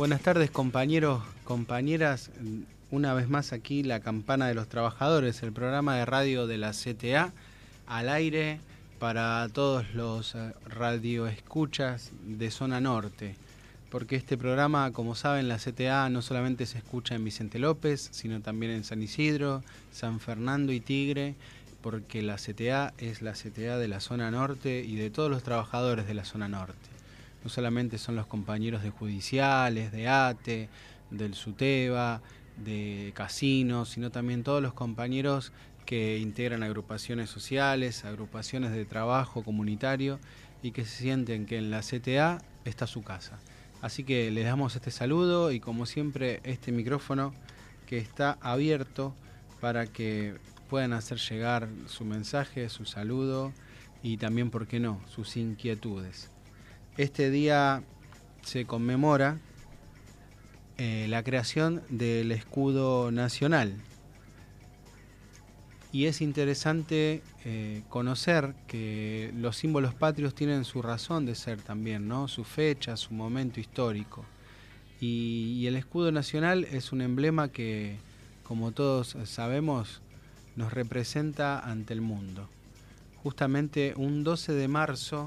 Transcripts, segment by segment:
Buenas tardes, compañeros, compañeras. Una vez más aquí la Campana de los Trabajadores, el programa de radio de la CTA, al aire para todos los radioescuchas de zona norte. Porque este programa, como saben, la CTA no solamente se escucha en Vicente López, sino también en San Isidro, San Fernando y Tigre, porque la CTA es la CTA de la zona norte y de todos los trabajadores de la zona norte. No solamente son los compañeros de judiciales, de ATE, del SUTEBA, de casinos, sino también todos los compañeros que integran agrupaciones sociales, agrupaciones de trabajo comunitario y que se sienten que en la CTA está su casa. Así que les damos este saludo y como siempre este micrófono que está abierto para que puedan hacer llegar su mensaje, su saludo y también, ¿por qué no?, sus inquietudes. Este día se conmemora la creación del escudo nacional y es interesante conocer que los símbolos patrios tienen su razón de ser también, ¿no? Su fecha, su momento histórico y el escudo nacional es un emblema que, como todos sabemos, nos representa ante el mundo. Justamente un 12 de marzo,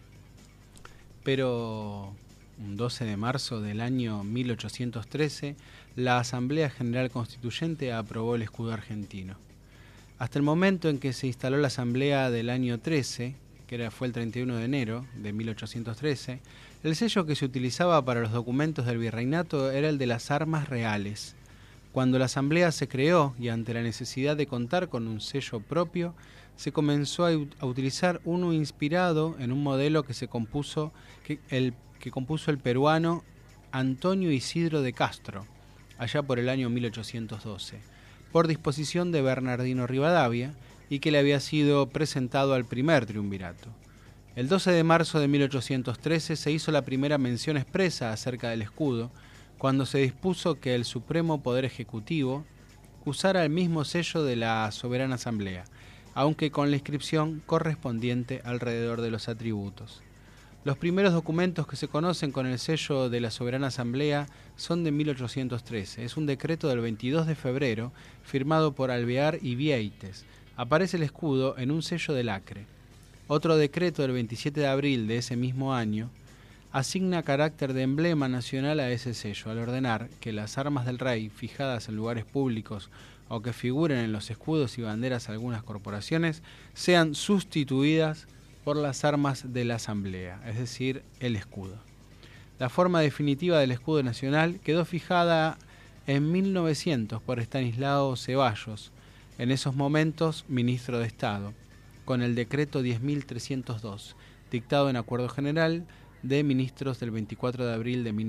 pero un 12 de marzo del año 1813, la Asamblea General Constituyente aprobó el escudo argentino. Hasta el momento en que se instaló la Asamblea del año 13, fue el 31 de enero de 1813, el sello que se utilizaba para los documentos del virreinato era el de las armas reales. Cuando la Asamblea se creó y ante la necesidad de contar con un sello propio, se comenzó a utilizar uno inspirado en un modelo que compuso el peruano Antonio Isidro de Castro, allá por el año 1812, por disposición de Bernardino Rivadavia y que le había sido presentado al primer triunvirato. El 12 de marzo de 1813 se hizo la primera mención expresa acerca del escudo, cuando se dispuso que el Supremo Poder Ejecutivo usara el mismo sello de la Soberana Asamblea, aunque con la inscripción correspondiente alrededor de los atributos. Los primeros documentos que se conocen con el sello de la Soberana Asamblea son de 1813. Es un decreto del 22 de febrero firmado por Alvear y Vieites. Aparece el escudo en un sello de lacre. Otro decreto del 27 de abril de ese mismo año asigna carácter de emblema nacional a ese sello al ordenar que las armas del rey fijadas en lugares públicos o que figuren en los escudos y banderas de algunas corporaciones sean sustituidas por las armas de la Asamblea, es decir, el escudo. La forma definitiva del escudo nacional quedó fijada en 1900 por Estanislao Ceballos, en esos momentos ministro de Estado, con el decreto 10.302, dictado en acuerdo general de ministros del 24 de abril de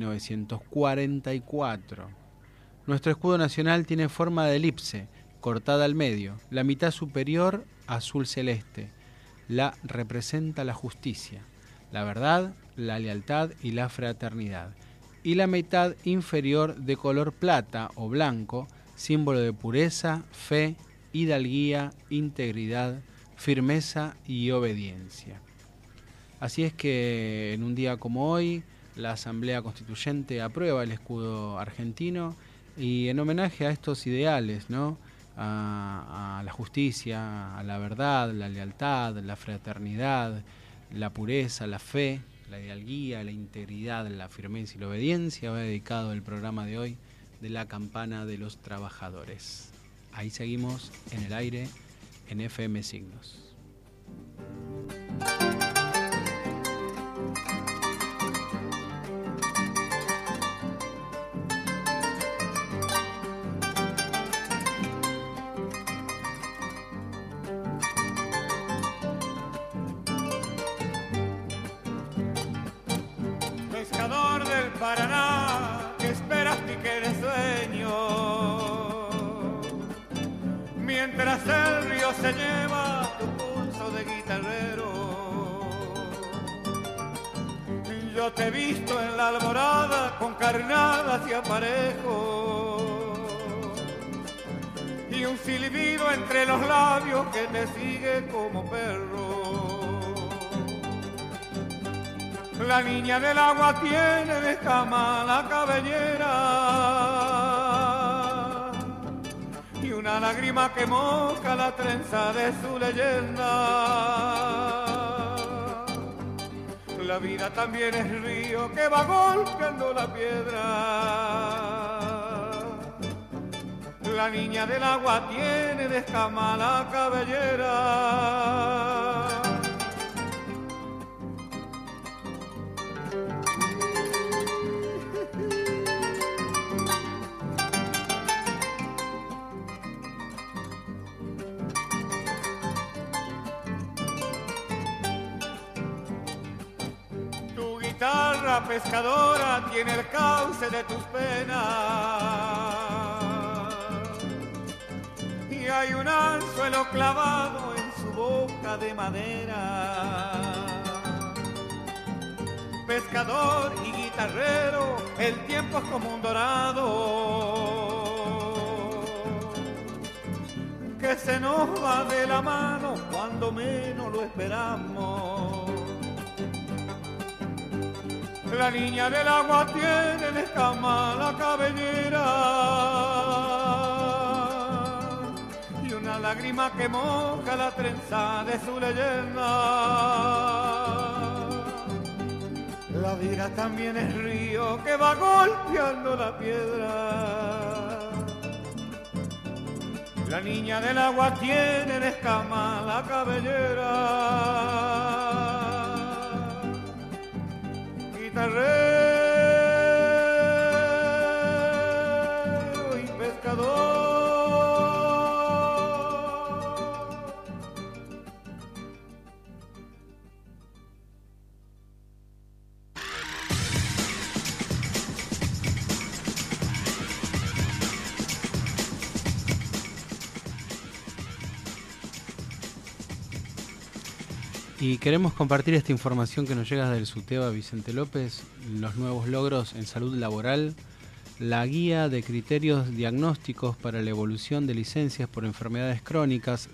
1944. Nuestro escudo nacional tiene forma de elipse, cortada al medio, la mitad superior azul celeste. La representa la justicia, la verdad, la lealtad y la fraternidad. Y la mitad inferior de color plata o blanco, símbolo de pureza, fe, hidalguía, integridad, firmeza y obediencia. Así es que en un día como hoy, la Asamblea Constituyente aprueba el escudo argentino y en homenaje a estos ideales, ¿no?, a la justicia, a la verdad, la lealtad, la fraternidad, la pureza, la fe, la hidalguía, la integridad, la firmeza y la obediencia, va dedicado el programa de hoy de la Campana de los Trabajadores. Ahí seguimos en el aire en FM Signos. Paraná, que esperas pique de sueño, mientras el río se lleva tu pulso de guitarrero. Yo te he visto en la alborada con carnadas y aparejos y un silbido entre los labios que te sigue como perro. La niña del agua tiene de escama la cabellera y una lágrima que moja la trenza de su leyenda. La vida también es río que va golpeando la piedra. La niña del agua tiene de escama la cabellera. Guitarra pescadora tiene el cauce de tus penas y hay un anzuelo clavado en su boca de madera. Pescador y guitarrero, el tiempo es como un dorado que se nos va de la mano cuando menos lo esperamos. La niña del agua tiene de escama la cabellera y una lágrima que moja la trenza de su leyenda. La vida también es río que va golpeando la piedra. La niña del agua tiene de escama la cabellera. Guitarrero y pescador. Y queremos compartir esta información que nos llega del SUTEBA Vicente López, los nuevos logros en salud laboral, la guía de criterios diagnósticos para la evolución de licencias por enfermedades crónicas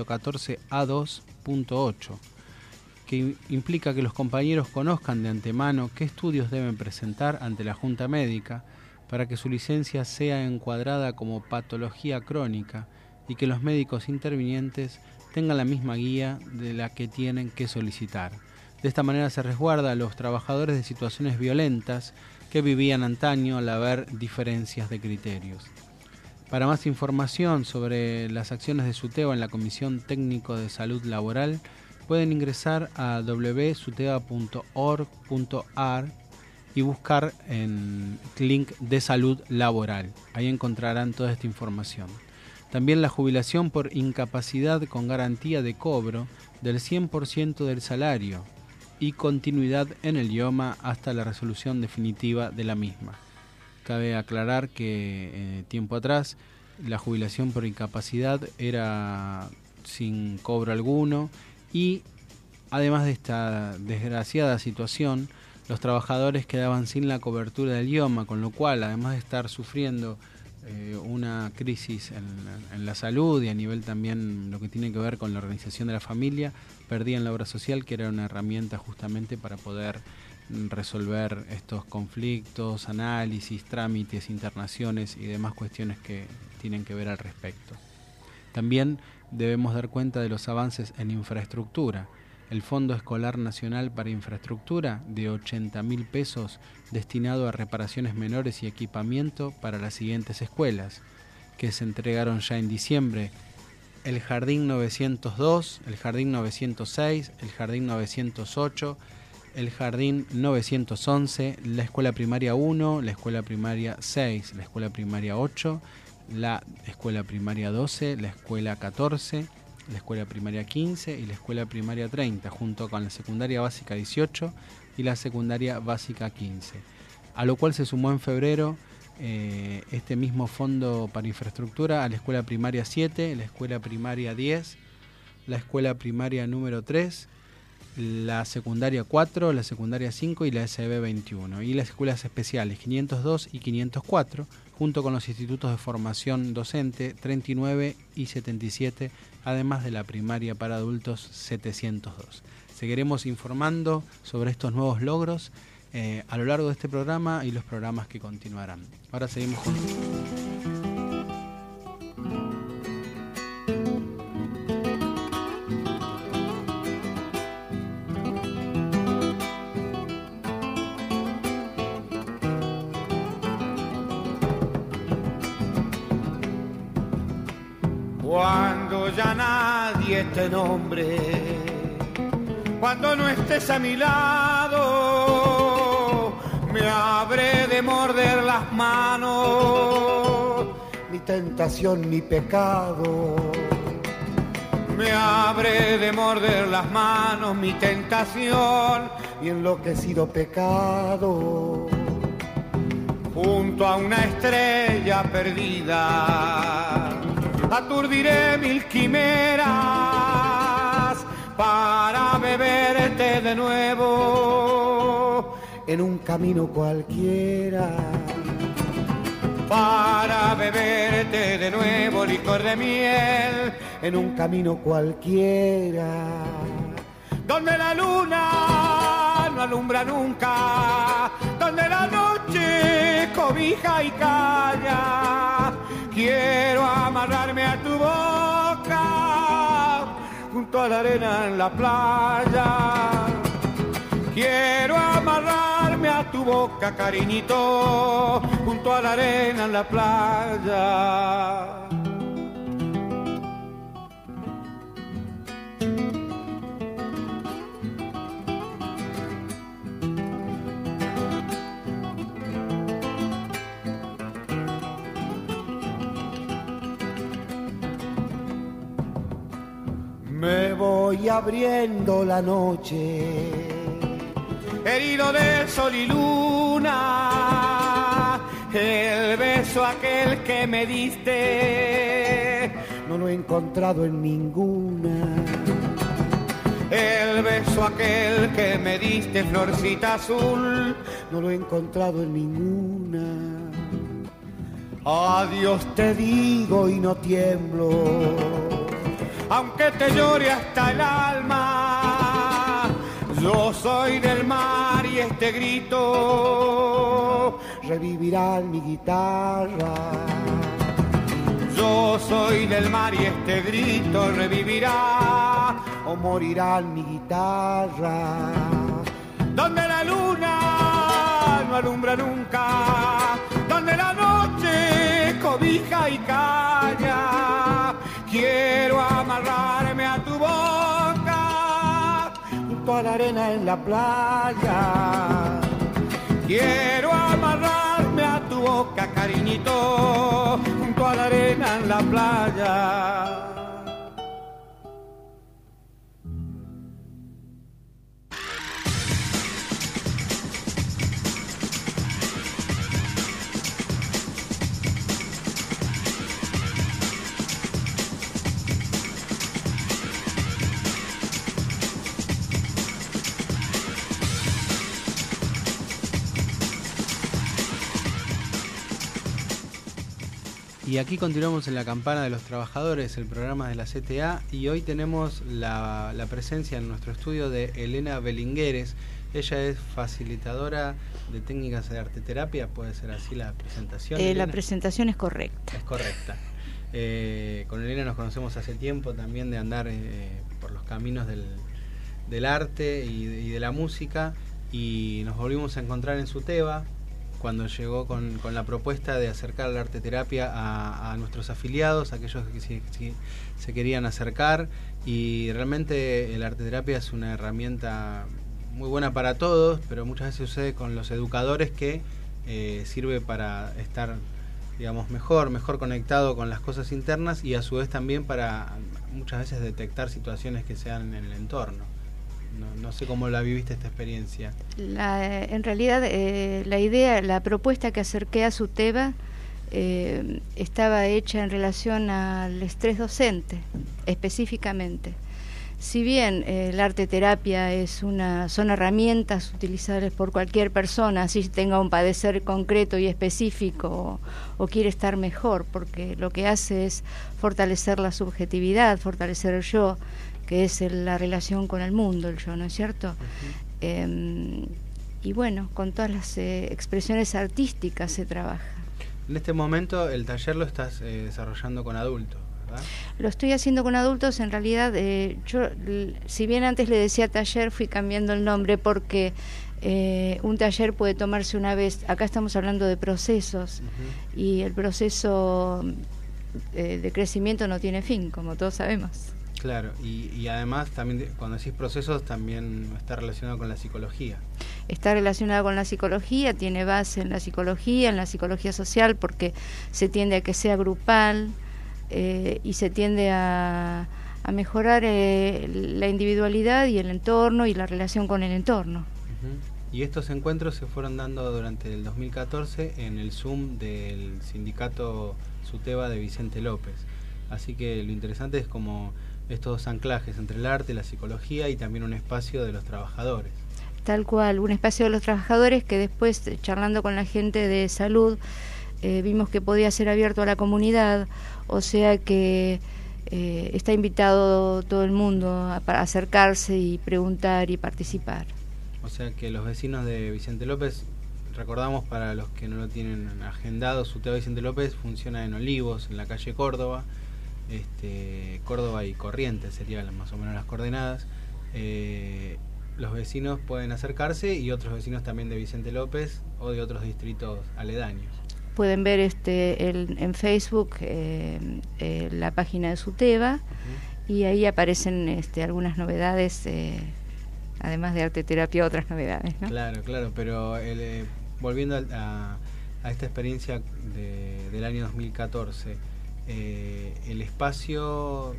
114A2.8, que implica que los compañeros conozcan de antemano qué estudios deben presentar ante la Junta Médica para que su licencia sea encuadrada como patología crónica y que los médicos intervinientes tengan la misma guía de la que tienen que solicitar. De esta manera se resguarda a los trabajadores de situaciones violentas que vivían antaño al haber diferencias de criterios. Para más información sobre las acciones de SUTEBA en la Comisión Técnico de Salud Laboral, pueden ingresar a www.suteba.org.ar y buscar en link de salud laboral. Ahí encontrarán toda esta información. También la jubilación por incapacidad con garantía de cobro del 100% del salario y continuidad en el IOMA hasta la resolución definitiva de la misma. Cabe aclarar que tiempo atrás la jubilación por incapacidad era sin cobro alguno y además de esta desgraciada situación, los trabajadores quedaban sin la cobertura del IOMA, con lo cual, además de estar sufriendo una crisis en la salud y a nivel también lo que tiene que ver con la organización de la familia, perdían la obra social, que era una herramienta justamente para poder resolver estos conflictos, análisis, trámites, internaciones y demás cuestiones que tienen que ver al respecto. También debemos dar cuenta de los avances en infraestructura. El Fondo Escolar Nacional para Infraestructura de 80.000 pesos destinado a reparaciones menores y equipamiento para las siguientes escuelas, que se entregaron ya en diciembre: el Jardín 902, el Jardín 906, el Jardín 908, el Jardín 911, la Escuela Primaria 1, la Escuela Primaria 6, la Escuela Primaria 8, la Escuela Primaria 12, la Escuela 14, la Escuela Primaria 15 y la Escuela Primaria 30, junto con la Secundaria Básica 18 y la Secundaria Básica 15. A lo cual se sumó en febrero este mismo fondo para infraestructura a la Escuela Primaria 7, la Escuela Primaria 10, la Escuela Primaria número 3, la Secundaria 4, la Secundaria 5 y la SB 21, y las escuelas especiales 502 y 504, junto con los institutos de formación docente 39 y 77, además de la primaria para adultos 702. Seguiremos informando sobre estos nuevos logros a lo largo de este programa y los programas que continuarán. Ahora seguimos con... Cuando ya nadie te nombre, cuando no estés a mi lado, me habré de morder las manos, mi tentación, mi pecado. Me habré de morder las manos, mi tentación, mi enloquecido pecado. Junto a una estrella perdida, aturdiré mil quimeras para beberte de nuevo en un camino cualquiera. Para beberte de nuevo licor de miel en un camino cualquiera, donde la luna no alumbra nunca, donde la noche cobija y calla. Quiero amarrarme a tu boca junto a la arena en la playa. Quiero amarrarme a tu boca, cariñito, junto a la arena en la playa. Me voy abriendo la noche, herido de sol y luna. El beso aquel que me diste no lo he encontrado en ninguna. El beso aquel que me diste, florcita azul, no lo he encontrado en ninguna. Adiós te digo y no tiemblo, aunque te llore hasta el alma. Yo soy del mar y este grito revivirá en mi guitarra. Yo soy del mar y este grito revivirá o morirá en mi guitarra. Donde la luna no alumbra nunca, donde la noche cobija y calla. Quiero amarrarme a tu boca junto a la arena en la playa. Quiero amarrarme a tu boca, cariñito, junto a la arena en la playa. Y aquí continuamos en la Campana de los Trabajadores, el programa de la CTA, y hoy tenemos la presencia en nuestro estudio de Elena Belingueres. Ella es facilitadora de técnicas de arteterapia, ¿puede ser así la presentación? La presentación es correcta. Es correcta. Con Elena nos conocemos hace tiempo también de andar por los caminos del arte y de la música, y nos volvimos a encontrar en Suteba cuando llegó con la propuesta de acercar la arteterapia a nuestros afiliados, aquellos que se querían acercar, y realmente la arteterapia es una herramienta muy buena para todos, pero muchas veces sucede con los educadores que sirve para estar, digamos, mejor conectado con las cosas internas, y a su vez también para muchas veces detectar situaciones que sean en el entorno. No sé cómo la viviste esta experiencia. En realidad la propuesta que acerqué a Suteba estaba hecha en relación al estrés docente, específicamente. Si bien el arte terapia son herramientas utilizables por cualquier persona, así tenga un padecer concreto y específico o quiere estar mejor, porque lo que hace es fortalecer la subjetividad, fortalecer el yo, que es la relación con el mundo, el yo, ¿no es cierto? Y bueno, con todas las expresiones artísticas se trabaja. En este momento el taller lo estás desarrollando con adultos, ¿verdad? Lo estoy haciendo con adultos. En realidad, yo, si bien antes le decía taller, fui cambiando el nombre porque un taller puede tomarse una vez. Acá estamos hablando de procesos, y el proceso de crecimiento no tiene fin, como todos sabemos. Claro, y además también cuando decís procesos también está relacionado con la psicología. Está relacionado con la psicología, tiene base en la psicología social, porque se tiende a que sea grupal y se tiende a mejorar la individualidad y el entorno y la relación con el entorno. Y estos encuentros se fueron dando durante el 2014 en el Zoom del sindicato SUTEBA de Vicente López. Así que lo interesante es como estos dos anclajes entre el arte, la psicología y también un espacio de los trabajadores. Tal cual, un espacio de los trabajadores que después, charlando con la gente de salud, vimos que podía ser abierto a la comunidad, o sea que está invitado todo el mundo a acercarse y preguntar y participar. O sea que los vecinos de Vicente López, recordamos para los que no lo tienen agendado, SUTEBA Vicente López funciona en Olivos, en la calle Córdoba, Córdoba y Corrientes serían más o menos las coordenadas. Los vecinos pueden acercarse y otros vecinos también de Vicente López o de otros distritos aledaños. Pueden ver en Facebook la página de SUTEBA, y ahí aparecen algunas novedades, además de arte terapia, otras novedades, ¿no? Claro, pero volviendo a esta experiencia del año 2014, el espacio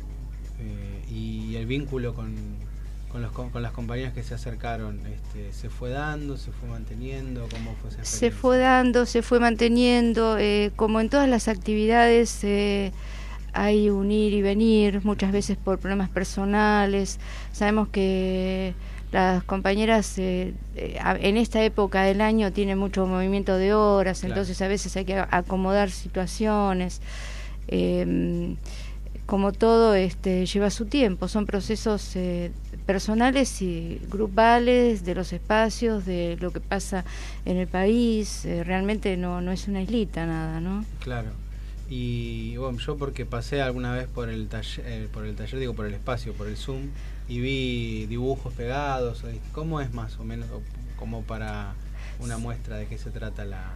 y el vínculo con las compañías que se acercaron, ¿se fue dando, se fue manteniendo? ¿Cómo fue esa experiencia? Se fue dando, se fue manteniendo, como en todas las actividades hay un ir y venir, muchas veces por problemas personales. Sabemos que las compañeras en esta época del año tienen mucho movimiento de horas, claro. Entonces a veces hay que acomodar situaciones. Como todo lleva su tiempo, son procesos personales y grupales de los espacios, de lo que pasa en el país. Realmente no es una islita nada, ¿no? Claro. Y bueno, yo porque pasé alguna vez por el taller, por el espacio, por el Zoom, y vi dibujos pegados. ¿Cómo es más o menos, como para una muestra de qué se trata la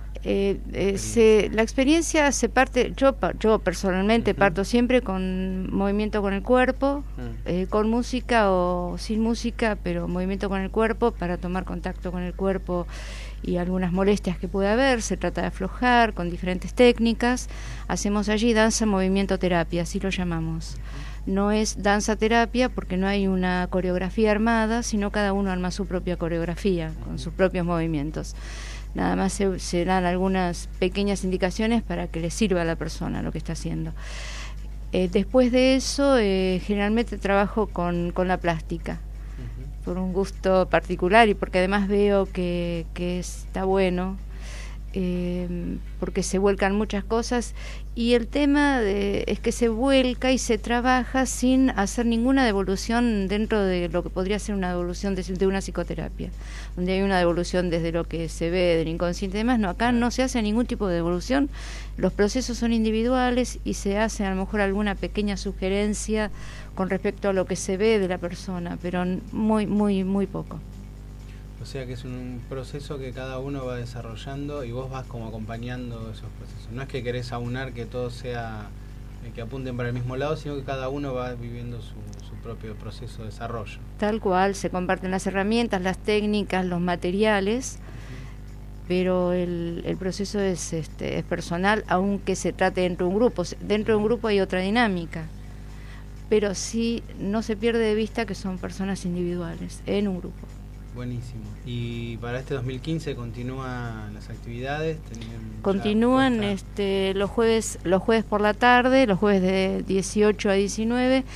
experiencia? Se parte, yo personalmente parto siempre con movimiento con el cuerpo, con música o sin música, pero movimiento con el cuerpo para tomar contacto con el cuerpo y algunas molestias que puede haber. Se trata de aflojar con diferentes técnicas. Hacemos allí danza, movimiento, terapia, así lo llamamos. No es danza terapia porque no hay una coreografía armada, sino cada uno arma su propia coreografía con sus propios movimientos. Nada más se dan algunas pequeñas indicaciones para que le sirva a la persona lo que está haciendo. Después de eso, generalmente trabajo con la plástica, por un gusto particular y porque además veo que está bueno, porque se vuelcan muchas cosas, y el tema es que se vuelca y se trabaja sin hacer ninguna devolución dentro de lo que podría ser una devolución de una psicoterapia, donde hay una devolución desde lo que se ve del inconsciente y demás. No, acá no se hace ningún tipo de devolución, los procesos son individuales y se hace a lo mejor alguna pequeña sugerencia con respecto a lo que se ve de la persona, pero muy, muy, muy poco. O sea que es un proceso que cada uno va desarrollando y vos vas como acompañando esos procesos. No es que querés aunar que todo sea, que apunten para el mismo lado, sino que cada uno va viviendo su propio proceso de desarrollo. Tal cual, se comparten las herramientas, las técnicas, los materiales, pero el proceso es personal, aunque se trate dentro de un grupo. Dentro de un grupo hay otra dinámica, pero sí no se pierde de vista que son personas individuales en un grupo. Buenísimo. Y para este 2015 continúan las actividades. Continúan los jueves por la tarde, los jueves de 18 a 19,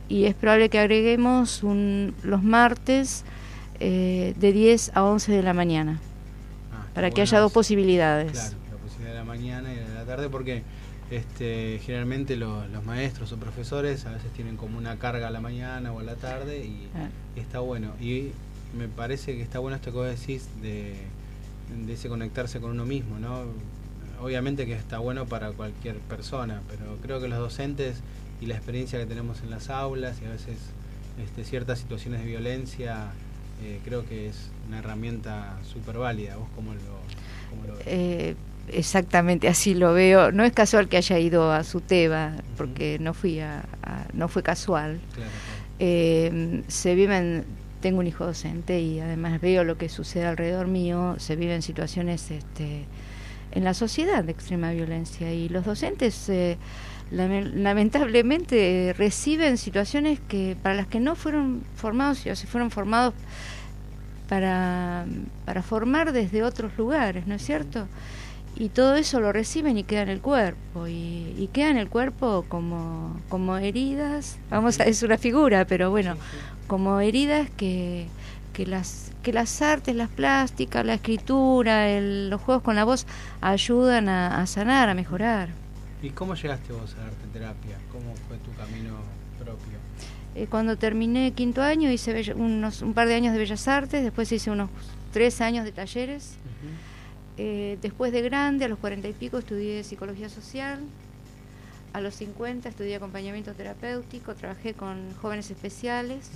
y es probable que agreguemos los martes de 10 a 11 de la mañana, para que haya dos posibilidades. Claro, la posibilidad de la mañana y de la tarde, porque generalmente los maestros o profesores a veces tienen como una carga a la mañana o a la tarde y está bueno. Y me parece que está bueno esto que vos decís de ese conectarse con uno mismo, ¿no? Obviamente que está bueno para cualquier persona, pero creo que los docentes y la experiencia que tenemos en las aulas y a veces ciertas situaciones de violencia, creo que es una herramienta súper válida. ¿Vos cómo lo ves? Exactamente, así lo veo. No es casual que haya ido a SUTEBA, porque no fue casual. Claro. Tengo un hijo docente y además veo lo que sucede alrededor mío. Se viven situaciones en la sociedad de extrema violencia, y los docentes lamentablemente reciben situaciones para las que no fueron formados, o se fueron formados para formar desde otros lugares, ¿no es cierto? Y todo eso lo reciben y queda en el cuerpo, y queda en el cuerpo como heridas, es una figura, pero bueno, como heridas que las artes, las plásticas, la escritura, los juegos con la voz ayudan a sanar, a mejorar. ¿Y cómo llegaste vos a la arte terapia? ¿Cómo fue tu camino propio? Cuando terminé quinto año hice un par de años de Bellas Artes, después hice unos 3 años de talleres. Después de grande, a los 40 y pico, estudié psicología social. A los 50 estudié acompañamiento terapéutico, trabajé con jóvenes especiales.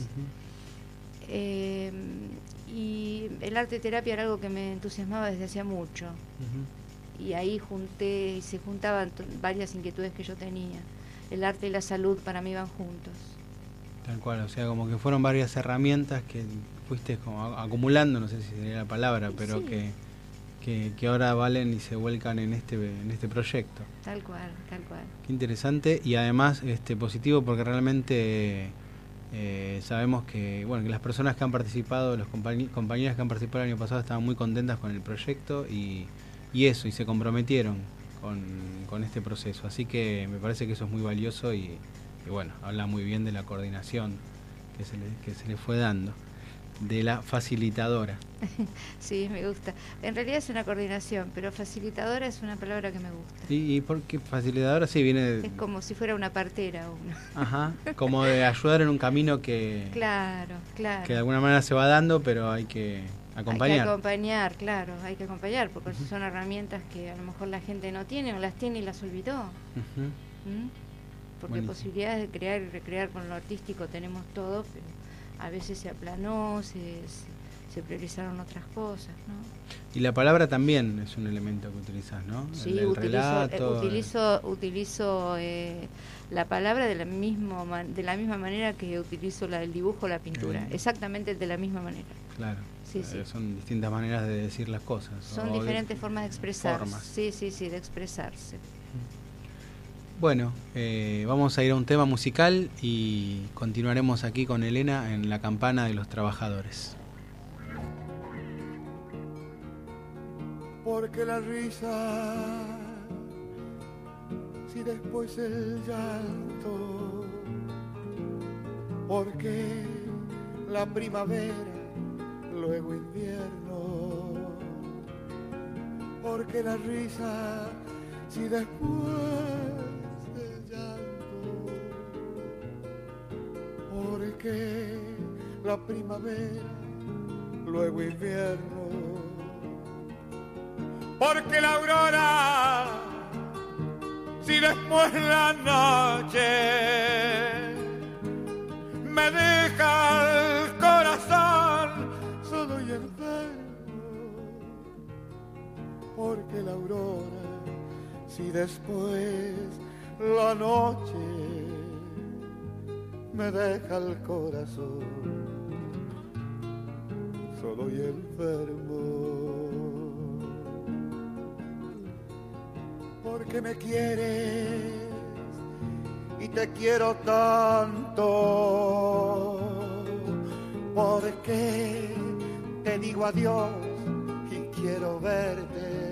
Y el arte terapia era algo que me entusiasmaba desde hacía mucho. Y ahí se juntaban varias inquietudes que yo tenía. El arte y la salud para mí van juntos. Tal cual, o sea, como que fueron varias herramientas que fuiste como acumulando, no sé si sería la palabra, pero sí, que ahora valen y se vuelcan en este proyecto. Tal cual. Qué interesante, y además positivo, porque realmente sabemos que que las personas que han participado, los compañeras que han participado el año pasado estaban muy contentas con el proyecto y se comprometieron con este proceso, así que me parece que eso es muy valioso y bueno, habla muy bien de la coordinación que se le fue dando, de la facilitadora. Sí, me gusta. En realidad es una coordinación, pero facilitadora es una palabra que me gusta. ¿Y por qué facilitadora? Sí, viene es como si fuera una partera o una. Ajá, como de ayudar en un camino que claro que de alguna manera se va dando, pero hay que acompañar. Hay que acompañar, claro, hay que acompañar, porque son herramientas que a lo mejor la gente no tiene, o las tiene y las olvidó. Porque buenísimo. Posibilidades de crear y recrear con lo artístico tenemos todo, pero a veces se aplanó, se priorizaron otras cosas, ¿no? Y la palabra también es un elemento que utilizas, ¿no? Sí, utilizo la palabra de la misma manera que utilizo el dibujo o la pintura, exactamente de la misma manera. Claro. Sí. Son distintas maneras de decir las cosas. Son diferentes formas de expresarse. Sí, de expresarse. Bueno, vamos a ir a un tema musical y continuaremos aquí con Elena en La Campana de los Trabajadores. Porque la risa, si después el llanto, porque la primavera, luego invierno, porque la risa, si después el llanto, porque la primavera, luego invierno, porque la aurora, si después la noche me deja el corazón solo y enfermo, porque la aurora, si después la noche me deja el corazón solo y enfermo. Porque me quieres y te quiero tanto, porque te digo adiós y quiero verte,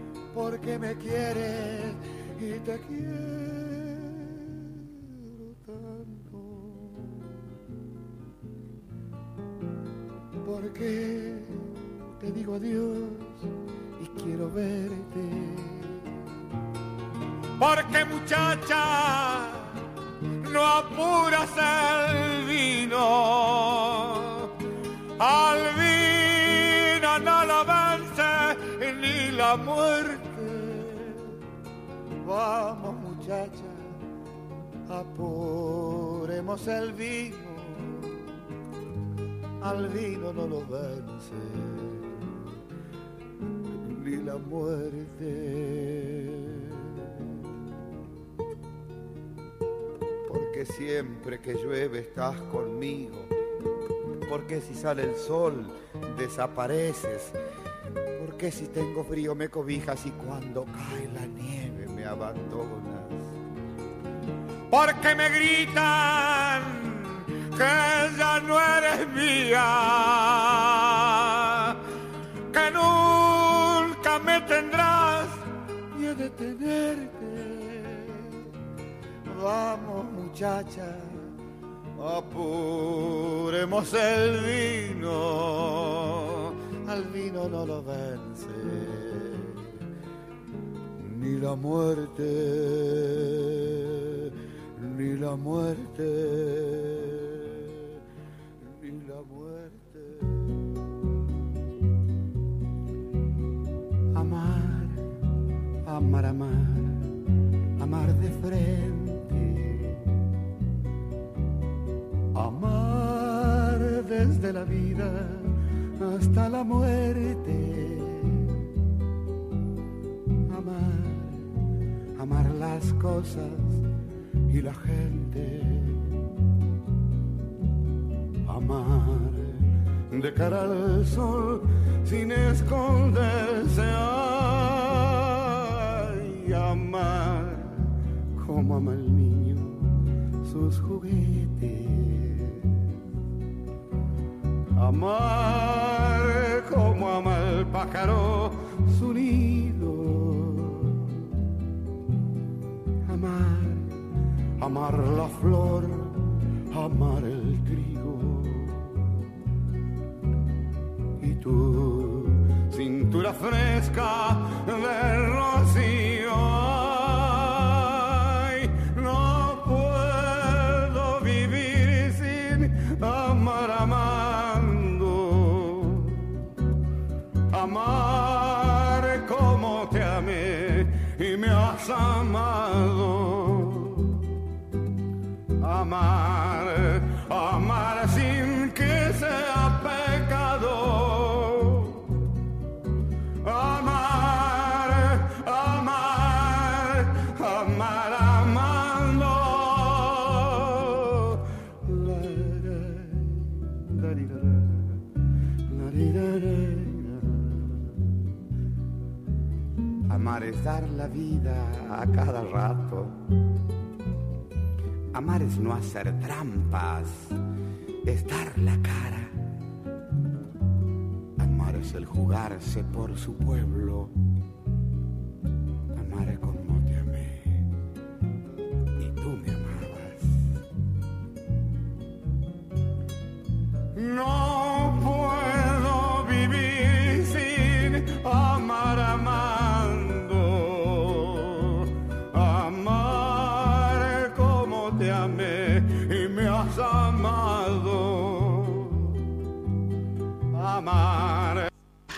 porque me quieres y te quiero Porque muchacha, no apuras el vino, al vino no lo vence ni la muerte. Vamos muchacha, apuremos el vino, al vino no lo vence ni la muerte. Porque siempre que llueve estás conmigo, porque si sale el sol desapareces, porque si tengo frío me cobijas y cuando cae la nieve me abandonas. Porque me gritan que ya no eres mía, que nunca me tendrás y he de tenerte. Vamos muchacha, apuremos el vino, al vino no lo vence ni la muerte, ni la muerte, ni la muerte. Amar, amar, amar, amar de frente. Amar desde la vida hasta la muerte. Amar, amar las cosas y la gente. Amar de cara al sol sin esconderse. Ay, amar como ama el niño sus juguetes. Amar como ama el pájaro su nido. Amar, amar la flor, amar el trigo. Y tu cintura fresca de rocío. Ay, no puedo vivir sin amar, amando. Amar como te amé y me has amado. Amar, amar sin que sea pecado. Amar, amar, amar amando. Amar es dar la vida a cada rato. Amar es no hacer trampas, es dar la cara. Amar es el jugarse por su pueblo. Amar es como te amé y tú me amabas. No puedo vivir sin amar, amando. Amar como te amé y me has amado. Amar.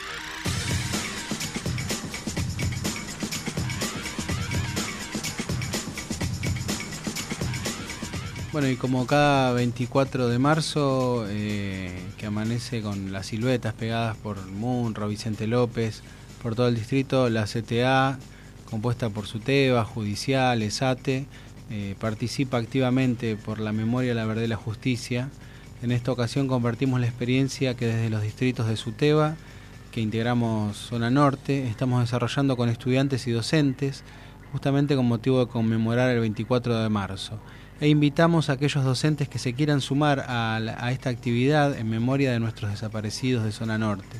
Bueno, y como cada 24 de marzo, que amanece con las siluetas pegadas por Munro, Vicente López, por todo el distrito, la CTA, compuesta por SUTEBA, Judicial, ESATE, participa activamente por la memoria, la verdad y la justicia. En esta ocasión compartimos la experiencia que desde los distritos de SUTEBA, que integramos Zona Norte, estamos desarrollando con estudiantes y docentes, justamente con motivo de conmemorar el 24 de marzo. E invitamos a aquellos docentes que se quieran sumar a esta actividad en memoria de nuestros desaparecidos de Zona Norte.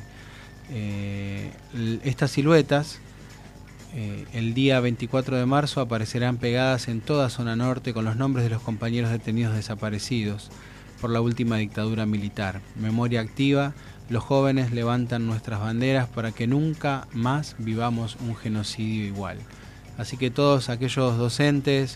Estas siluetas, el día 24 de marzo, aparecerán pegadas en toda Zona Norte con los nombres de los compañeros detenidos desaparecidos por la última dictadura militar. Memoria activa, los jóvenes levantan nuestras banderas para que nunca más vivamos un genocidio igual. Así que todos aquellos docentes,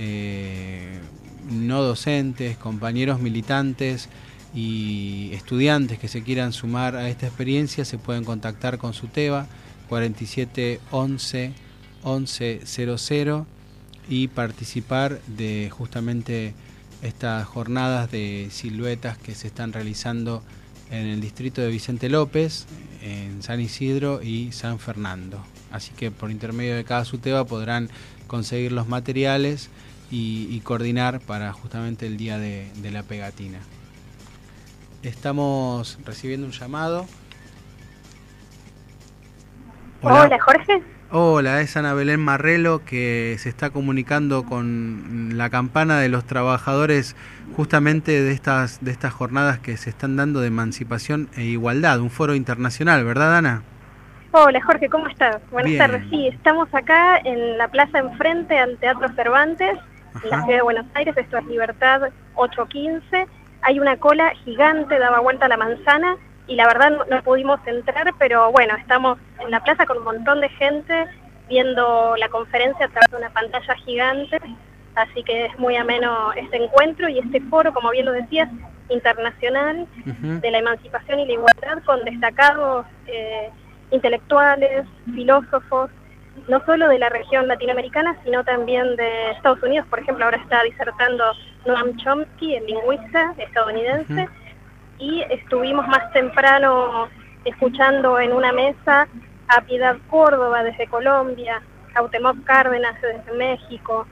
no docentes, compañeros militantes y estudiantes que se quieran sumar a esta experiencia se pueden contactar con SUTEBA 47 11 11 00 y participar de justamente estas jornadas de siluetas que se están realizando en el distrito de Vicente López, en San Isidro y San Fernando. Así que por intermedio de cada SUTEBA podrán conseguir los materiales y coordinar para justamente el día de la pegatina. Estamos recibiendo un llamado. Hola, Jorge. Hola, es Ana Belén Marrelo, que se está comunicando con la campana de los trabajadores justamente de estas jornadas que se están dando de emancipación e igualdad, un foro internacional, ¿verdad, Ana? Hola, Jorge, ¿cómo estás? Buenas Bien. tardes. Sí, estamos acá en la plaza enfrente al Teatro Cervantes, en la ciudad de Buenos Aires. Esto es Libertad 815. Hay una cola gigante, daba vuelta a la manzana, y la verdad no pudimos entrar, pero bueno, estamos en la plaza con un montón de gente viendo la conferencia a través de una pantalla gigante, así que es muy ameno este encuentro y este foro, como bien lo decías, internacional de la emancipación y la igualdad, con destacados intelectuales, filósofos, no solo de la región latinoamericana, sino también de Estados Unidos. Por ejemplo, ahora está disertando Noam Chomsky, el lingüista estadounidense, y estuvimos más temprano escuchando en una mesa a Piedad Córdoba desde Colombia, a Cuauhtémoc Cárdenas desde México,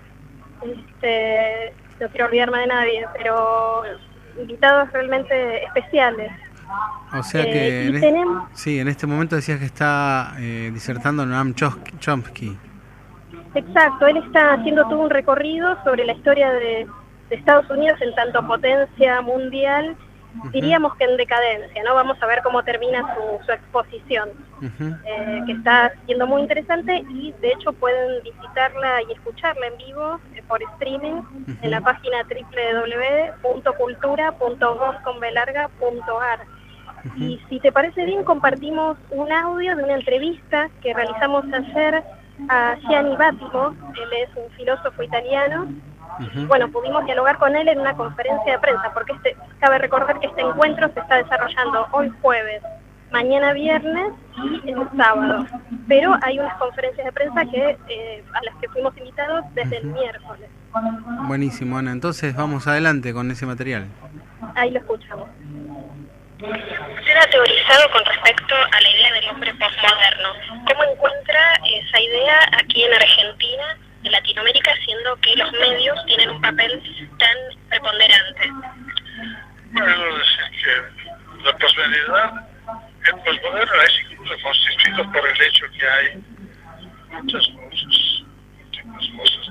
no quiero olvidarme de nadie, pero invitados realmente especiales. O sea que en este momento decías que está disertando Noam Chomsky. Exacto, él está haciendo todo un recorrido sobre la historia de Estados Unidos en tanto potencia mundial, diríamos que en decadencia, ¿no? Vamos a ver cómo termina su exposición, que está siendo muy interesante, y de hecho pueden visitarla y escucharla en vivo por streaming en la página www.cultura.gov.ar. Y si te parece bien, compartimos un audio de una entrevista que realizamos ayer a Gianni Vattimo. Él es un filósofo italiano. Y bueno, pudimos dialogar con él en una conferencia de prensa, porque cabe recordar que este encuentro se está desarrollando hoy jueves, mañana viernes y el sábado. Pero hay unas conferencias de prensa a las que fuimos invitados desde el miércoles. Buenísimo, Ana. Entonces vamos adelante con ese material. Ahí lo escuchamos. Usted ha teorizado con respecto a la idea del hombre postmoderno. ¿Cómo encuentra esa idea aquí en Argentina, en Latinoamérica, siendo que los medios tienen un papel tan preponderante? Bueno, decir que la posmodernidad, el posmoderno es incluso constituido por el hecho que hay muchas voces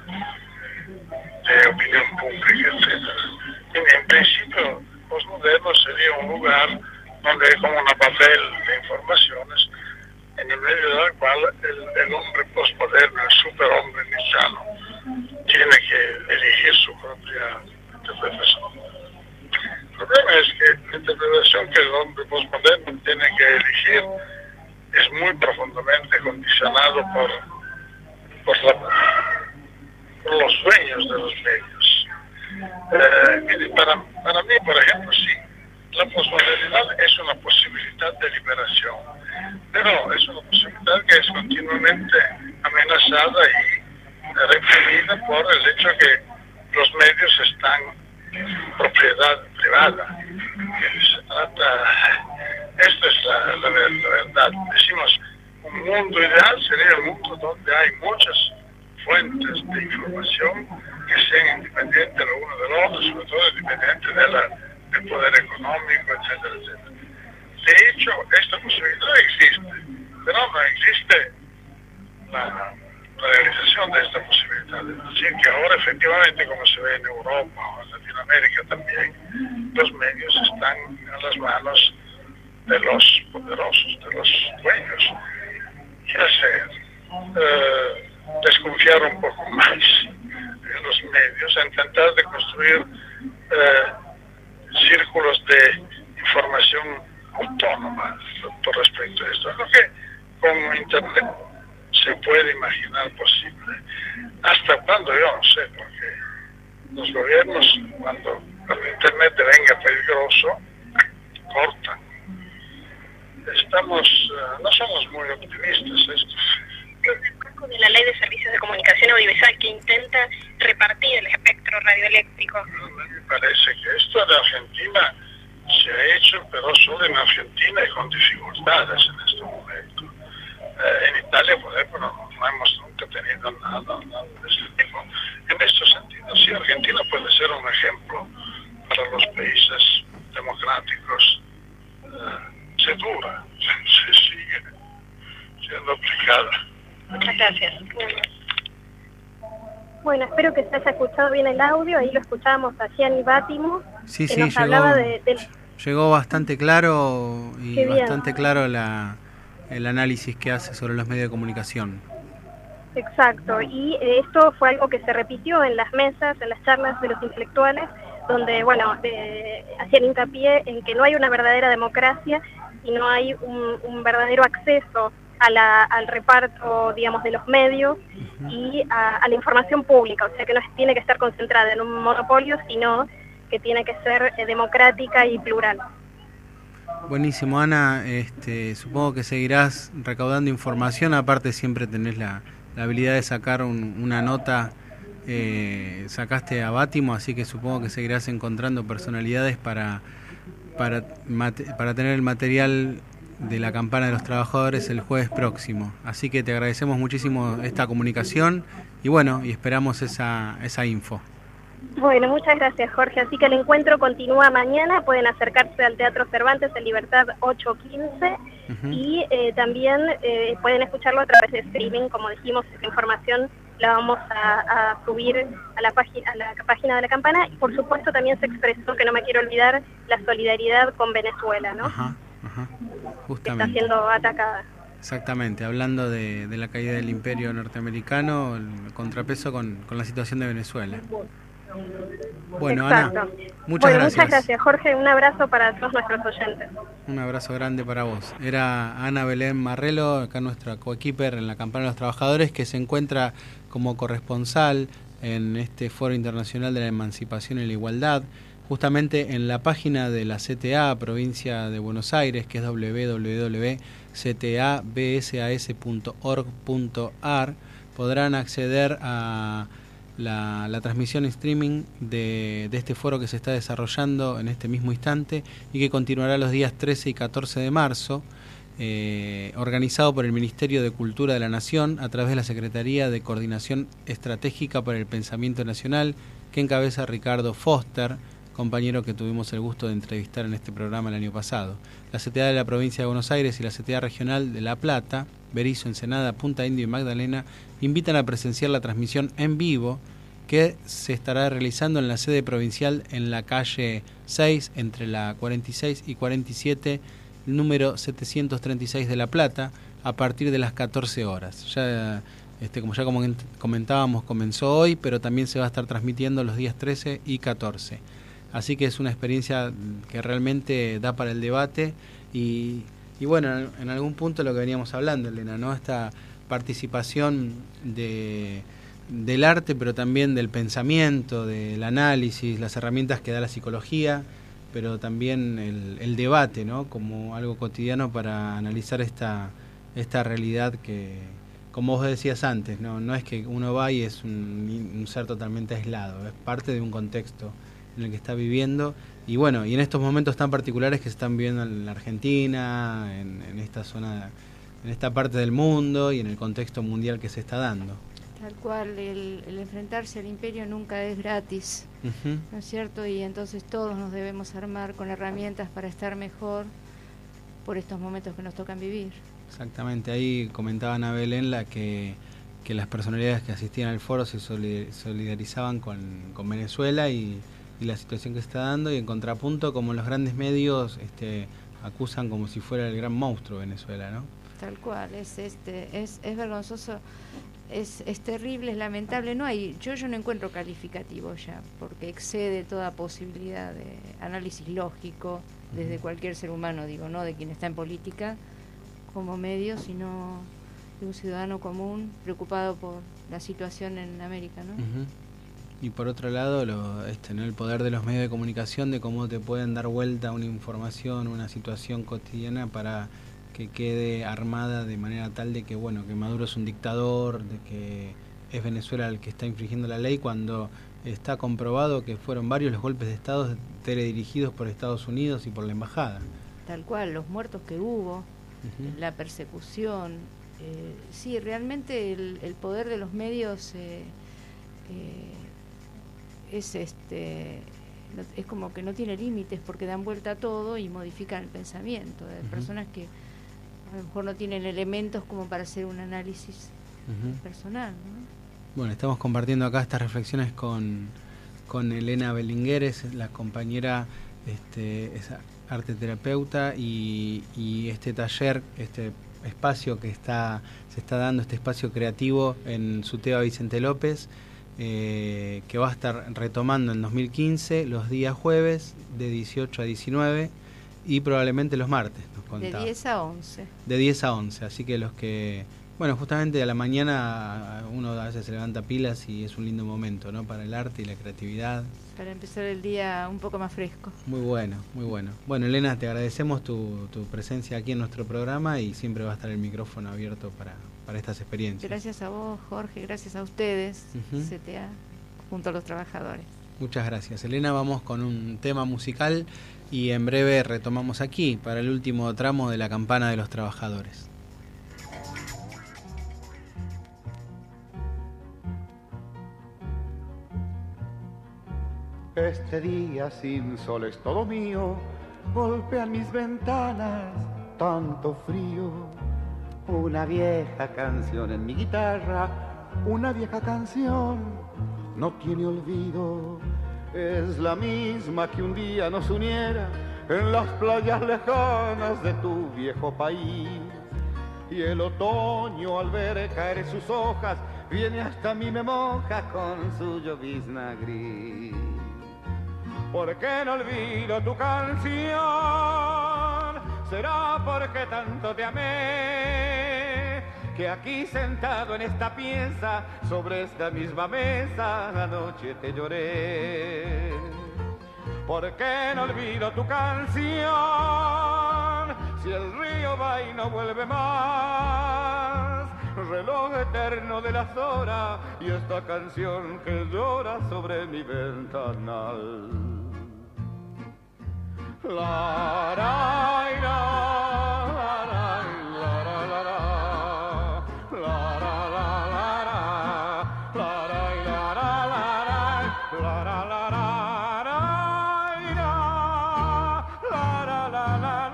de opinión pública, etc. En principio, posmoderno sería un lugar donde hay como una papel de informaciones en el medio del cual el hombre posmoderno, el superhombre nichano, tiene que elegir su propia interpretación. El problema es que la interpretación que el hombre posmoderno tiene que elegir es muy profundamente condicionado por los dueños de los medios. Para mí, por ejemplo, sí, la posmodernidad es una posibilidad de liberación, pero es una posibilidad que es continuamente amenazada y reprimida por el hecho que los medios están en propiedad privada. Esta es la verdad. Decimos, un mundo ideal sería el mundo donde hay muchas fuentes de información que sean independientes lo uno del otro, sobre todo independientes del poder económico, etcétera, etcétera. De hecho, esta posibilidad existe, pero no existe la realización de esta posibilidad. Es decir, que ahora efectivamente, como se ve en Europa o en Latinoamérica también, los medios están en las manos de los poderosos, de los dueños. Quiere ser desconfiar un poco más en los medios, a intentar de construir círculos de información autónoma con respecto a esto. Lo que con Internet se puede imaginar posible. posible. ¿Hasta cuándo? Yo no sé, porque los gobiernos, cuando el Internet devenga peligroso, cortan. No somos muy optimistas. En el marco de la Ley de Servicios de Comunicación Audiovisual que intenta repartir el espectro radioeléctrico. A mí me parece que esto de Argentina se ha hecho, pero solo en Argentina y con dificultades en este momento. En Italia, por ejemplo, no hemos nunca tenido nada de ese tipo. En este sentido, sí, Argentina puede ser un ejemplo para los países democráticos. Se dura, se sigue siendo aplicada. Muchas gracias. Bueno, espero que se haya escuchado bien el audio. Ahí lo escuchábamos a Gianni Báttimo. Sí, nos hablaba llegó bastante claro y Qué bien. bastante claro el análisis que hace sobre los medios de comunicación. Exacto, y esto fue algo que se repitió en las mesas, en las charlas de los intelectuales, donde, bueno, hacían hincapié en que no hay una verdadera democracia y no hay un verdadero acceso al reparto, digamos, de los medios y a la información pública, o sea que no tiene que estar concentrada en un monopolio, sino que tiene que ser democrática y plural. Buenísimo, Ana. Supongo que seguirás recaudando información, aparte siempre tenés la habilidad de sacar una nota, sacaste a Báttimo, así que supongo que seguirás encontrando personalidades para tener el material de la campana de los trabajadores el jueves próximo. Así que te agradecemos muchísimo esta comunicación y bueno, y esperamos esa info. Bueno, muchas gracias, Jorge. Así que el encuentro continúa mañana. Pueden acercarse al Teatro Cervantes en Libertad 815 y también pueden escucharlo a través de streaming. Como dijimos, esta información la vamos a subir a la página de la campana. Y por supuesto también se expresó, que no me quiero olvidar, la solidaridad con Venezuela, ¿no? Justamente. Que está siendo atacada. Exactamente, hablando de la caída del imperio norteamericano, el contrapeso con la situación de Venezuela. Bueno, exacto. Ana, muchas gracias, Jorge. Un abrazo para todos nuestros oyentes. Un abrazo grande para vos. Era Ana Belén Marrelo, acá nuestra coequiper en la campana de los trabajadores, que se encuentra como corresponsal en este Foro Internacional de la Emancipación y la Igualdad, justamente en la página de la CTA, provincia de Buenos Aires, que es www.ctabsas.org.ar, podrán acceder a la transmisión en streaming de este foro que se está desarrollando en este mismo instante y que continuará los días 13 y 14 de marzo, organizado por el Ministerio de Cultura de la Nación a través de la Secretaría de Coordinación Estratégica para el Pensamiento Nacional, que encabeza Ricardo Foster, compañero que tuvimos el gusto de entrevistar en este programa el año pasado. La CTA de la provincia de Buenos Aires y la CTA regional de La Plata, Berisso, Ensenada, Punta Indio y Magdalena invitan a presenciar la transmisión en vivo que se estará realizando en la sede provincial en la calle 6, entre la 46 y 47, número 736 de La Plata, a partir de las 14 horas. Como comentábamos, comenzó hoy, pero también se va a estar transmitiendo los días 13 y 14. Así que es una experiencia que realmente da para el debate y bueno, en algún punto lo que veníamos hablando, Elena, ¿no? Esta participación del arte, pero también del pensamiento, del análisis, las herramientas que da la psicología, pero también el debate, ¿no? Como algo cotidiano para analizar esta realidad que, como vos decías antes, no es que uno va y es un ser totalmente aislado, es parte de un contexto en el que está viviendo y bueno, y en estos momentos tan particulares que se están viviendo en la Argentina, en esta zona, en esta parte del mundo y en el contexto mundial que se está dando. Tal cual, el enfrentarse al imperio nunca es gratis, ¿no es cierto? Y entonces todos nos debemos armar con herramientas para estar mejor por estos momentos que nos tocan vivir. Exactamente, ahí comentaba Ana Belén que las personalidades que asistían al foro se solidarizaban con Venezuela y la situación que se está dando, y en contrapunto como los grandes medios acusan como si fuera el gran monstruo Venezuela, ¿no? Tal cual, es vergonzoso, es terrible, es lamentable. Yo no encuentro calificativo ya, porque excede toda posibilidad de análisis lógico desde cualquier ser humano, digo, no de quien está en política como medio, sino de un ciudadano común preocupado por la situación en América, ¿no? Y por otro lado, ¿no? El poder de los medios de comunicación, de cómo te pueden dar vuelta una información, una situación cotidiana para que quede armada de manera tal de que, bueno, que Maduro es un dictador, de que es Venezuela el que está infringiendo la ley, cuando está comprobado que fueron varios los golpes de Estado teledirigidos por Estados Unidos y por la embajada. Tal cual, los muertos que hubo, la persecución. Sí, realmente el poder de los medios es como que no tiene límites, porque dan vuelta a todo y modifican el pensamiento de personas que a lo mejor no tienen elementos como para hacer un análisis personal, ¿no? Bueno, estamos compartiendo acá estas reflexiones con Elena Belingueres, la compañera, es arte terapeuta, y este taller, este espacio que se está dando, este espacio creativo en Suteba Vicente López, que va a estar retomando en 2015 los días jueves de 18 a 19 y probablemente los martes, nos contaba. De 10 a 11. De 10 a 11, así que los que... Bueno, justamente a la mañana uno a veces se levanta pilas y es un lindo momento, ¿no? Para el arte y la creatividad. Para empezar el día un poco más fresco. Muy bueno, muy bueno. Bueno, Elena, te agradecemos tu presencia aquí en nuestro programa y siempre va a estar el micrófono abierto para estas experiencias. Gracias a vos, Jorge, gracias a ustedes, CTA, junto a los trabajadores. Muchas gracias, Elena. Vamos con un tema musical y en breve retomamos aquí para el último tramo de la campana de los trabajadores. Este día sin sol es todo mío, golpean mis ventanas tanto frío. Una vieja canción en mi guitarra, una vieja canción, no tiene olvido. Es la misma que un día nos uniera en las playas lejanas de tu viejo país. Y el otoño al ver caer sus hojas viene hasta mí, me moja con su llovizna gris. ¿Por qué no olvido tu canción? Será porque tanto te amé, que aquí sentado en esta pieza, sobre esta misma mesa, anoche te lloré. ¿Por qué no olvido tu canción? Si el río va y no vuelve más, reloj eterno de las horas, y esta canción que llora sobre mi ventanal. La ra ra la ra la ra la ra la ra la la ra la ra la ra la ra la ra la ra la ra la la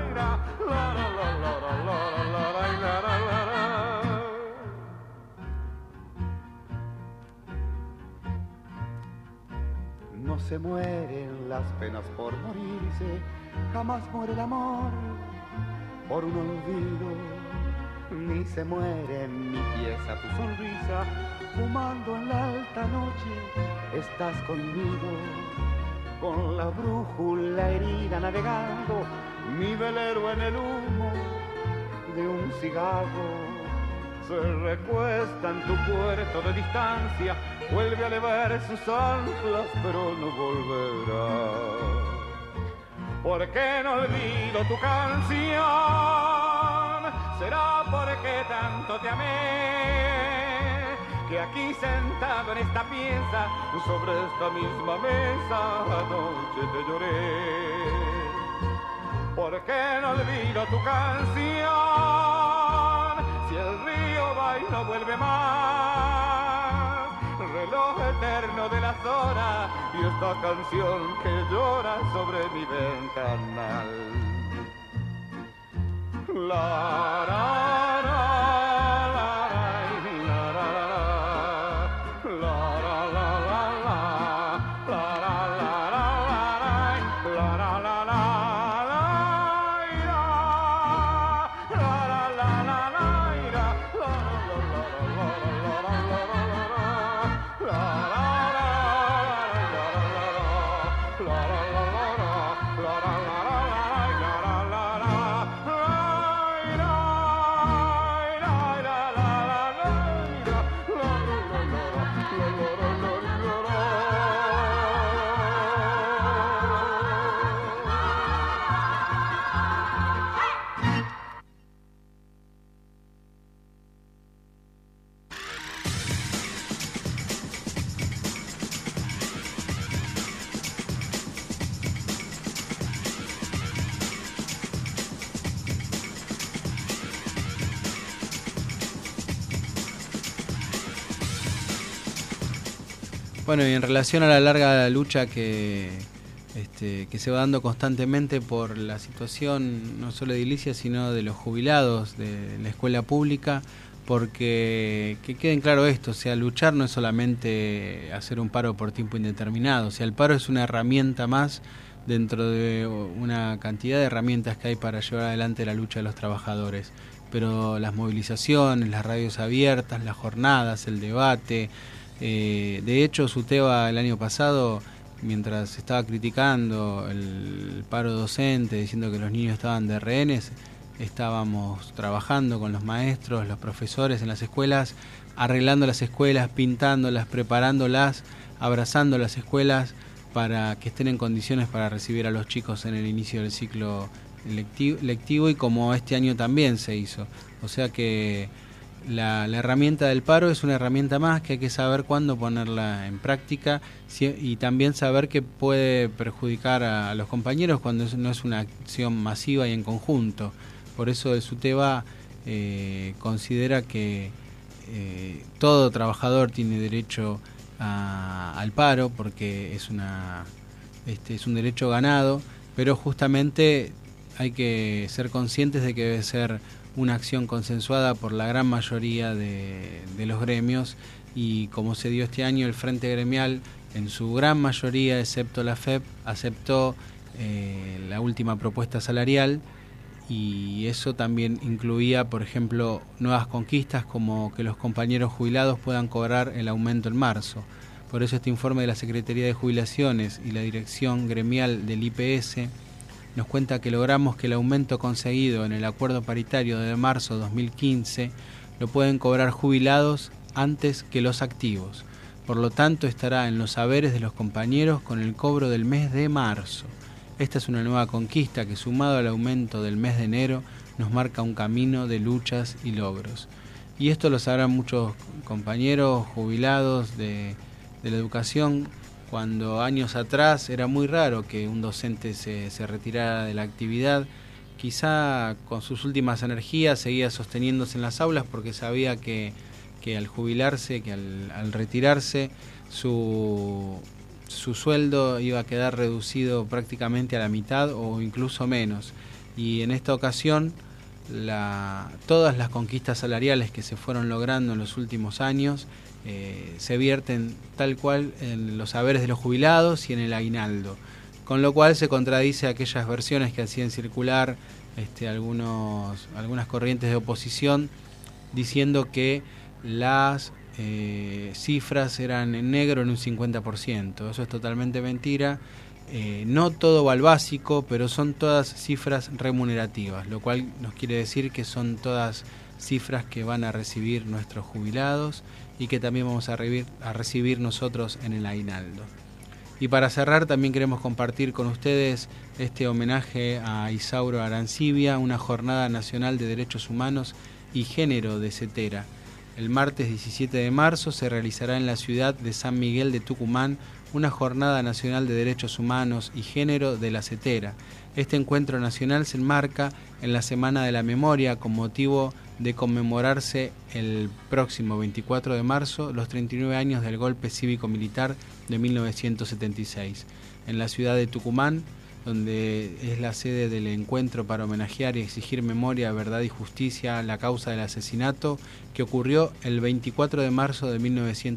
No se mueren las penas por morirse, jamás muere el amor por un olvido, ni se muere en mi pieza tu sonrisa, fumando en la alta noche, estás conmigo, con la brújula herida navegando, mi velero en el humo de un cigarro. Se recuesta en tu puerto de distancia, vuelve a elevar sus anclas, pero no volverá. ¿Por qué no olvido tu canción? Será porque tanto te amé, que aquí sentado en esta pieza, sobre esta misma mesa, anoche te lloré. ¿Por qué no olvido tu canción? Si el río va y no vuelve más, reloj eterno de las horas, y esta canción que llora sobre mi ventanal. La ra ra la ra la ra la ra la la la la ra la la la ra la la la Bueno, y en relación a la larga lucha que se va dando constantemente por la situación no solo edilicia, sino de los jubilados de la escuela pública, porque que queden claro esto, o sea, luchar no es solamente hacer un paro por tiempo indeterminado, o sea, el paro es una herramienta más dentro de una cantidad de herramientas que hay para llevar adelante la lucha de los trabajadores. Pero las movilizaciones, las radios abiertas, las jornadas, el debate, de hecho SUTEBA el año pasado, mientras estaba criticando el paro docente, diciendo que los niños estaban de rehenes, estábamos trabajando con los maestros, los profesores en las escuelas, arreglando las escuelas, pintándolas, preparándolas, abrazando las escuelas para que estén en condiciones para recibir a los chicos en el inicio del ciclo lectivo, y como este año también se hizo. O sea que la herramienta del paro es una herramienta más que hay que saber cuándo ponerla en práctica, y también saber que puede perjudicar a los compañeros cuando no es una acción masiva y en conjunto. Por eso el SUTEBA considera que todo trabajador tiene derecho al paro, porque es un derecho ganado, pero justamente hay que ser conscientes de que debe ser una acción consensuada por la gran mayoría de los gremios, y como se dio este año, el Frente Gremial en su gran mayoría, excepto la FEP, aceptó la última propuesta salarial, y eso también incluía, por ejemplo, nuevas conquistas como que los compañeros jubilados puedan cobrar el aumento en marzo. Por eso este informe de la Secretaría de Jubilaciones y la Dirección Gremial del IPS nos cuenta que logramos que el aumento conseguido en el acuerdo paritario de marzo de 2015 lo pueden cobrar jubilados antes que los activos. Por lo tanto, estará en los saberes de los compañeros con el cobro del mes de marzo. Esta es una nueva conquista que, sumado al aumento del mes de enero, nos marca un camino de luchas y logros. Y esto lo sabrán muchos compañeros jubilados de la educación, cuando años atrás era muy raro que un docente se retirara de la actividad. Quizá con sus últimas energías seguía sosteniéndose en las aulas porque sabía que al jubilarse, que al retirarse, su sueldo iba a quedar reducido prácticamente a la mitad o incluso menos. Y en esta ocasión todas las conquistas salariales que se fueron logrando en los últimos años se vierten tal cual en los saberes de los jubilados y en el aguinaldo, con lo cual se contradice aquellas versiones que hacían circular algunas corrientes de oposición diciendo que las cifras eran en negro en un 50%. Eso es totalmente mentira. No todo va al básico, pero son todas cifras remunerativas, lo cual nos quiere decir que son todas cifras que van a recibir nuestros jubilados y que también vamos a recibir nosotros en el aguinaldo. Y para cerrar, también queremos compartir con ustedes este homenaje a Isauro Arancibia, una jornada nacional de derechos humanos y género de Cetera. El martes 17 de marzo se realizará en la ciudad de San Miguel de Tucumán una jornada nacional de derechos humanos y género de la Cetera. Este encuentro nacional se enmarca en la Semana de la Memoria con motivo de conmemorarse el próximo 24 de marzo los 39 años del golpe cívico-militar de 1976. En la ciudad de Tucumán, donde es la sede del encuentro para homenajear y exigir memoria, verdad y justicia a la causa del asesinato que ocurrió el 24 de marzo de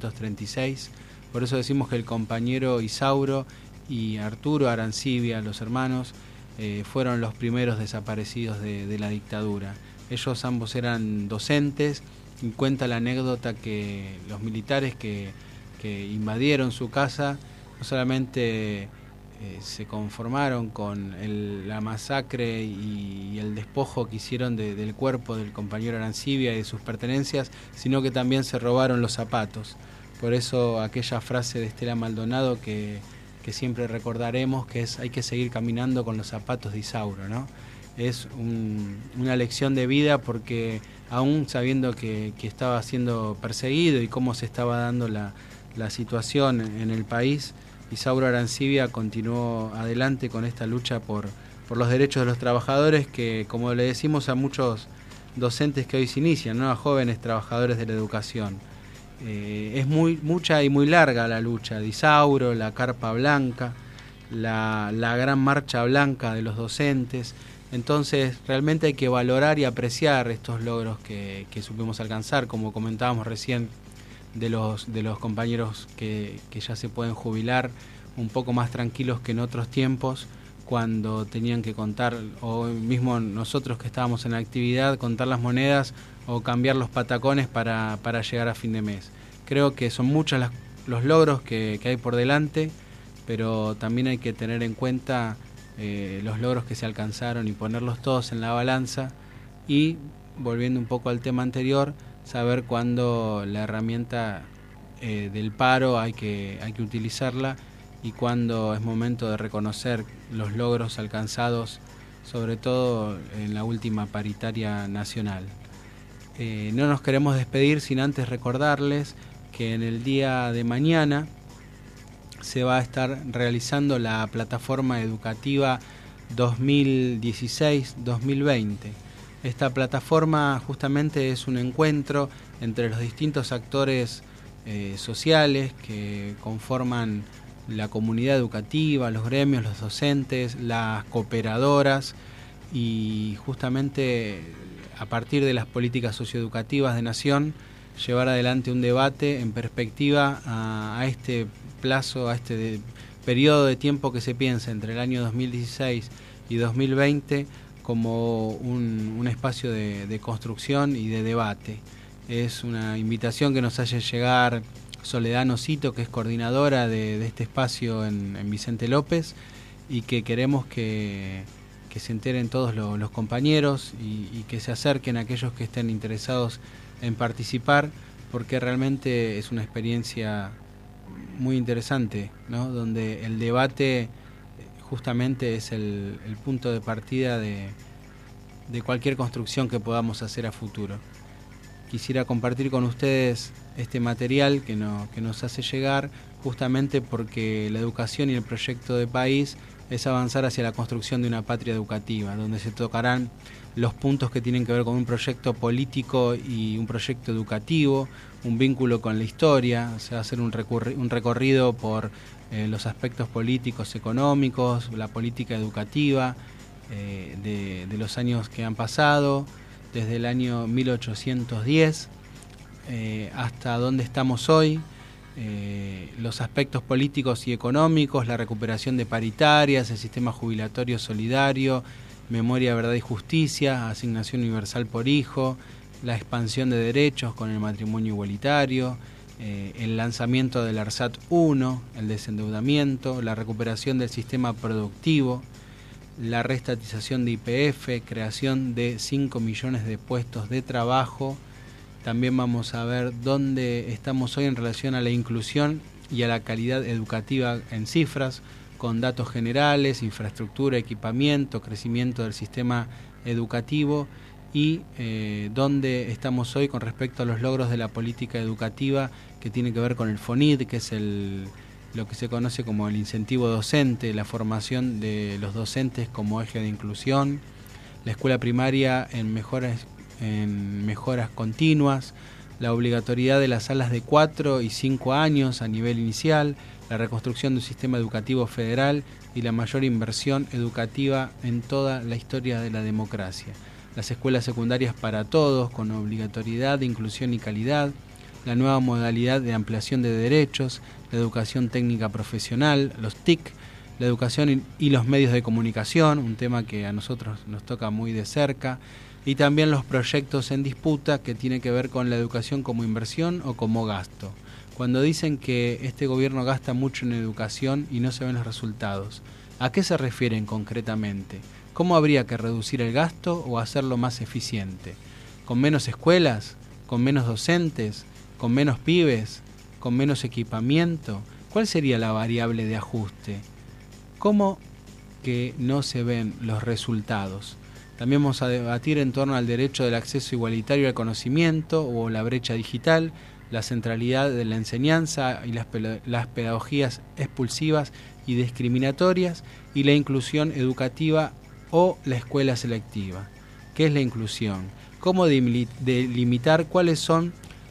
1936. Por eso decimos que el compañero Isauro y Arturo Arancibia, los hermanos, fueron los primeros desaparecidos de la dictadura. Ellos ambos eran docentes, y cuenta la anécdota que los militares que invadieron su casa no solamente se conformaron con la masacre y el despojo que hicieron del cuerpo del compañero Arancibia y de sus pertenencias, sino que también se robaron los zapatos. Por eso aquella frase de Estela Maldonado que siempre recordaremos, que es: hay que seguir caminando con los zapatos de Isauro, ¿no? Es una lección de vida, porque aún sabiendo que estaba siendo perseguido y cómo se estaba dando la situación en el país, Isauro Arancibia continuó adelante con esta lucha por los derechos de los trabajadores, que, como le decimos a muchos docentes que hoy se inician, ¿no?, a jóvenes trabajadores de la educación. Es mucha y muy larga la lucha de Isauro, la Carpa Blanca, la gran marcha blanca de los docentes. Entonces realmente hay que valorar y apreciar estos logros que supimos alcanzar, como comentábamos recién de los compañeros que ya se pueden jubilar un poco más tranquilos que en otros tiempos, cuando tenían que contar, o mismo nosotros que estábamos en la actividad, contar las monedas o cambiar los patacones para llegar a fin de mes. Creo que son muchos los logros que hay por delante, pero también hay que tener en cuenta los logros que se alcanzaron y ponerlos todos en la balanza, y, volviendo un poco al tema anterior, saber cuándo la herramienta del paro hay que utilizarla y cuándo es momento de reconocer los logros alcanzados, sobre todo en la última paritaria nacional. No nos queremos despedir sin antes recordarles que en el día de mañana se va a estar realizando la plataforma educativa 2016-2020. Esta plataforma justamente es un encuentro entre los distintos actores sociales que conforman la comunidad educativa, los gremios, los docentes, las cooperadoras, y justamente a partir de las políticas socioeducativas de Nación llevar adelante un debate en perspectiva a este plazo, a este periodo de tiempo que se piensa entre el año 2016 y 2020 como un espacio de construcción y de debate. Es una invitación que nos hace llegar Soledad Nocito, que es coordinadora de este espacio en Vicente López, y que queremos que se enteren todos los compañeros y que se acerquen a aquellos que estén interesados en participar, porque realmente es una experiencia muy interesante, ¿no? Donde el debate justamente es el punto de partida de cualquier construcción que podamos hacer a futuro. Quisiera compartir con ustedes este material que nos hace llegar, justamente porque la educación y el proyecto de país es avanzar hacia la construcción de una patria educativa, donde se tocarán los puntos que tienen que ver con un proyecto político y un proyecto educativo, un vínculo con la historia. Se va a hacer un recorrido por los aspectos políticos, económicos, la política educativa de los años que han pasado, desde el año 1810 hasta donde estamos hoy, los aspectos políticos y económicos, la recuperación de paritarias, el sistema jubilatorio solidario, memoria, verdad y justicia, asignación universal por hijo, la expansión de derechos con el matrimonio igualitario, el lanzamiento del ARSAT 1, el desendeudamiento, la recuperación del sistema productivo, la reestatización de YPF, creación de 5 millones de puestos de trabajo. También vamos a ver dónde estamos hoy en relación a la inclusión y a la calidad educativa en cifras, con datos generales, infraestructura, equipamiento, crecimiento del sistema educativo, y dónde estamos hoy con respecto a los logros de la política educativa que tiene que ver con el FONID, que es lo que se conoce como el incentivo docente, la formación de los docentes como eje de inclusión, la escuela primaria en mejoras continuas, la obligatoriedad de las salas de 4 y 5 años a nivel inicial, la reconstrucción de un sistema educativo federal y la mayor inversión educativa en toda la historia de la democracia. Las escuelas secundarias para todos, con obligatoriedad de inclusión y calidad, la nueva modalidad de ampliación de derechos, la educación técnica profesional, los TIC, la educación y los medios de comunicación, un tema que a nosotros nos toca muy de cerca, y también los proyectos en disputa que tienen que ver con la educación como inversión o como gasto. Cuando dicen que este gobierno gasta mucho en educación y no se ven los resultados, ¿a qué se refieren concretamente? ¿Cómo habría que reducir el gasto o hacerlo más eficiente? ¿Con menos escuelas? ¿Con menos docentes? ¿Con menos pibes? ¿Con menos equipamiento? ¿Cuál sería la variable de ajuste? ¿Cómo que no se ven los resultados? También vamos a debatir en torno al derecho del acceso igualitario al conocimiento o la brecha digital, la centralidad de la enseñanza y las pedagogías expulsivas y discriminatorias, y la inclusión educativa o la escuela selectiva. ¿Qué es la inclusión? ¿Cómo delimitar cuáles son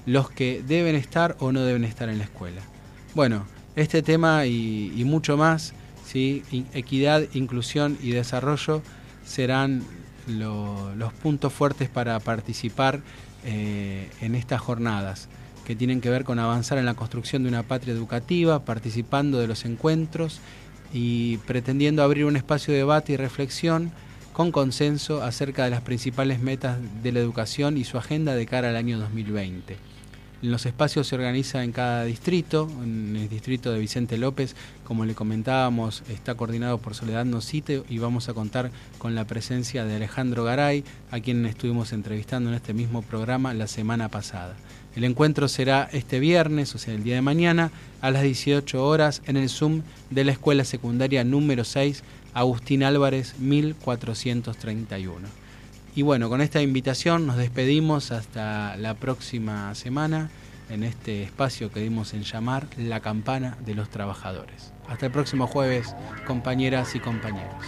los que deben estar o no deben estar en la escuela. Bueno, este tema y mucho más, ¿sí? Equidad, inclusión y desarrollo serán los puntos fuertes para participar en estas jornadas, que tienen que ver con avanzar en la construcción de una patria educativa, participando de los encuentros y pretendiendo abrir un espacio de debate y reflexión con consenso acerca de las principales metas de la educación y su agenda de cara al año 2020. En los espacios se organiza en cada distrito. En el distrito de Vicente López, como le comentábamos, está coordinado por Soledad Nocite y vamos a contar con la presencia de Alejandro Garay, a quien estuvimos entrevistando en este mismo programa la semana pasada. El encuentro será este viernes, o sea, el día de mañana, a las 18 horas en el Zoom de la Escuela Secundaria número 6, Agustín Álvarez, 1431. Y bueno, con esta invitación nos despedimos hasta la próxima semana en este espacio que dimos en llamar La Campana de los Trabajadores. Hasta el próximo jueves, compañeras y compañeros.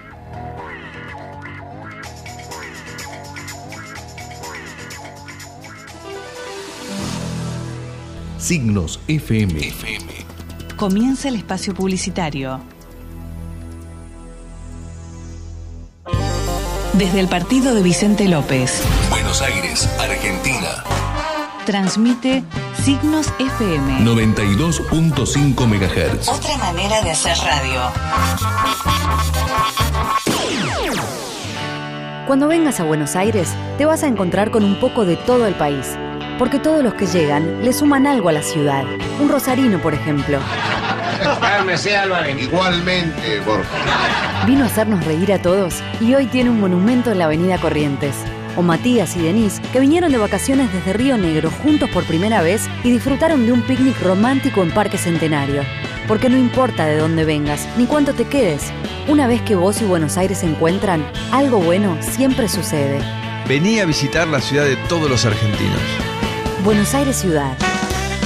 Signos FM. Comienza el espacio publicitario. Desde el partido de Vicente López, Buenos Aires, Argentina. Transmite Signos FM 92.5 MHz. Otra manera de hacer radio. Cuando vengas a Buenos Aires, te vas a encontrar con un poco de todo el país. Porque todos los que llegan le suman algo a la ciudad. Un rosarino, por ejemplo. Cálmese, Álvarez. Igualmente, Borja. Vino a hacernos reír a todos y hoy tiene un monumento en la avenida Corrientes. O Matías y Denise, que vinieron de vacaciones desde Río Negro juntos por primera vez y disfrutaron de un picnic romántico en Parque Centenario. Porque no importa de dónde vengas, ni cuánto te quedes. Una vez que vos y Buenos Aires se encuentran, algo bueno siempre sucede. Vení a visitar la ciudad de todos los argentinos. Buenos Aires Ciudad.